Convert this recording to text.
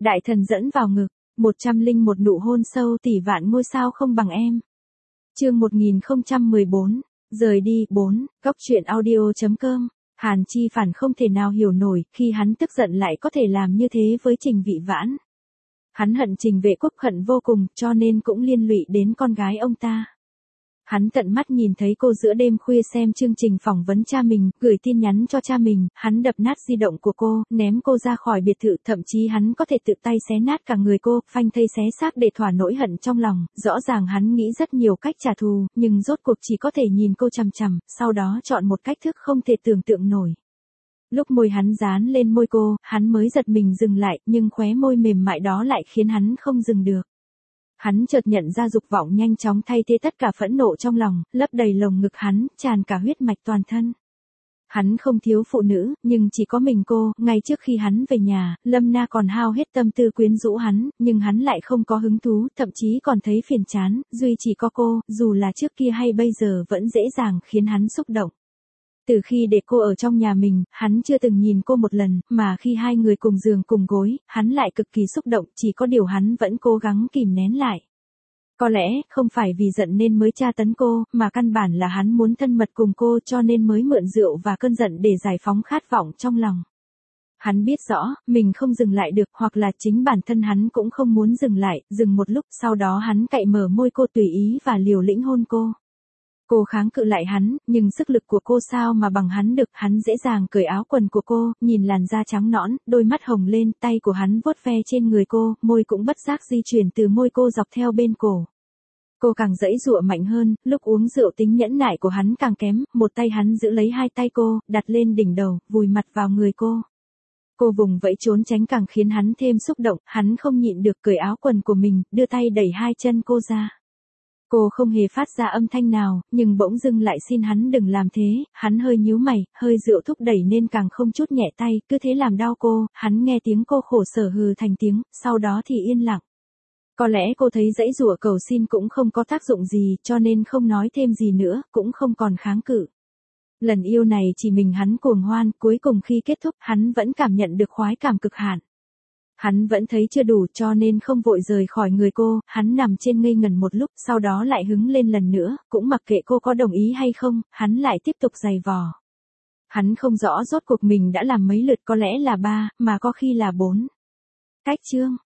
Đại thần dẫn vào ngực, 101 nụ hôn sâu tỷ vạn ngôi sao không bằng em. Chương 1014, rời đi 4, góc truyện audio.com. Hàn Chi Phản không thể nào hiểu nổi khi hắn tức giận lại có thể làm như thế với Trình Vị Vãn. Hắn hận Trình Vệ Quốc hận vô cùng cho nên cũng liên lụy đến con gái ông ta. Hắn tận mắt nhìn thấy cô giữa đêm khuya xem chương trình phỏng vấn cha mình, gửi tin nhắn cho cha mình, hắn đập nát di động của cô, ném cô ra khỏi biệt thự, thậm chí hắn có thể tự tay xé nát cả người cô, phanh thây xé xác để thỏa nỗi hận trong lòng. Rõ ràng hắn nghĩ rất nhiều cách trả thù, nhưng rốt cuộc chỉ có thể nhìn cô chằm chằm, sau đó chọn một cách thức không thể tưởng tượng nổi. Lúc môi hắn dán lên môi cô, hắn mới giật mình dừng lại, nhưng khóe môi mềm mại đó lại khiến hắn không dừng được. Hắn chợt nhận ra dục vọng nhanh chóng thay thế tất cả phẫn nộ trong lòng, lấp đầy lồng ngực hắn, tràn cả huyết mạch toàn thân. Hắn không thiếu phụ nữ, nhưng chỉ có mình cô, ngay trước khi hắn về nhà, Lâm Na còn hao hết tâm tư quyến rũ hắn, nhưng hắn lại không có hứng thú, thậm chí còn thấy phiền chán, duy chỉ có cô, dù là trước kia hay bây giờ vẫn dễ dàng khiến hắn xúc động. Từ khi để cô ở trong nhà mình, hắn chưa từng nhìn cô một lần, mà khi hai người cùng giường cùng gối, hắn lại cực kỳ xúc động, chỉ có điều hắn vẫn cố gắng kìm nén lại. Có lẽ, không phải vì giận nên mới tra tấn cô, mà căn bản là hắn muốn thân mật cùng cô cho nên mới mượn rượu và cơn giận để giải phóng khát vọng trong lòng. Hắn biết rõ, mình không dừng lại được, hoặc là chính bản thân hắn cũng không muốn dừng lại, dừng một lúc, sau đó hắn cạy mở môi cô tùy ý và liều lĩnh hôn cô. Cô kháng cự lại hắn, nhưng sức lực của cô sao mà bằng hắn được, hắn dễ dàng cởi áo quần của cô, nhìn làn da trắng nõn, đôi mắt hồng lên, tay của hắn vuốt ve trên người cô, môi cũng bất giác di chuyển từ môi cô dọc theo bên cổ. Cô càng giãy giụa mạnh hơn, lúc uống rượu tính nhẫn nại của hắn càng kém, một tay hắn giữ lấy hai tay cô, đặt lên đỉnh đầu, vùi mặt vào người cô. Cô vùng vẫy trốn tránh càng khiến hắn thêm xúc động, hắn không nhịn được cởi áo quần của mình, đưa tay đẩy hai chân cô ra. Cô không hề phát ra âm thanh nào, nhưng bỗng dưng lại xin hắn đừng làm thế, hắn hơi nhíu mày, hơi rượu thúc đẩy nên càng không chút nhẹ tay, cứ thế làm đau cô, hắn nghe tiếng cô khổ sở hừ thành tiếng, sau đó thì yên lặng. Có lẽ cô thấy giãy giụa cầu xin cũng không có tác dụng gì, cho nên không nói thêm gì nữa, cũng không còn kháng cự. Lần yêu này chỉ mình hắn cuồng hoan, cuối cùng khi kết thúc, hắn vẫn cảm nhận được khoái cảm cực hạn. Hắn vẫn thấy chưa đủ cho nên không vội rời khỏi người cô, hắn nằm trên ngây ngần một lúc, sau đó lại hứng lên lần nữa, cũng mặc kệ cô có đồng ý hay không, hắn lại tiếp tục giày vò. Hắn không rõ rốt cuộc mình đã làm mấy lượt, có lẽ là 3, mà có khi là 4. Cách chương.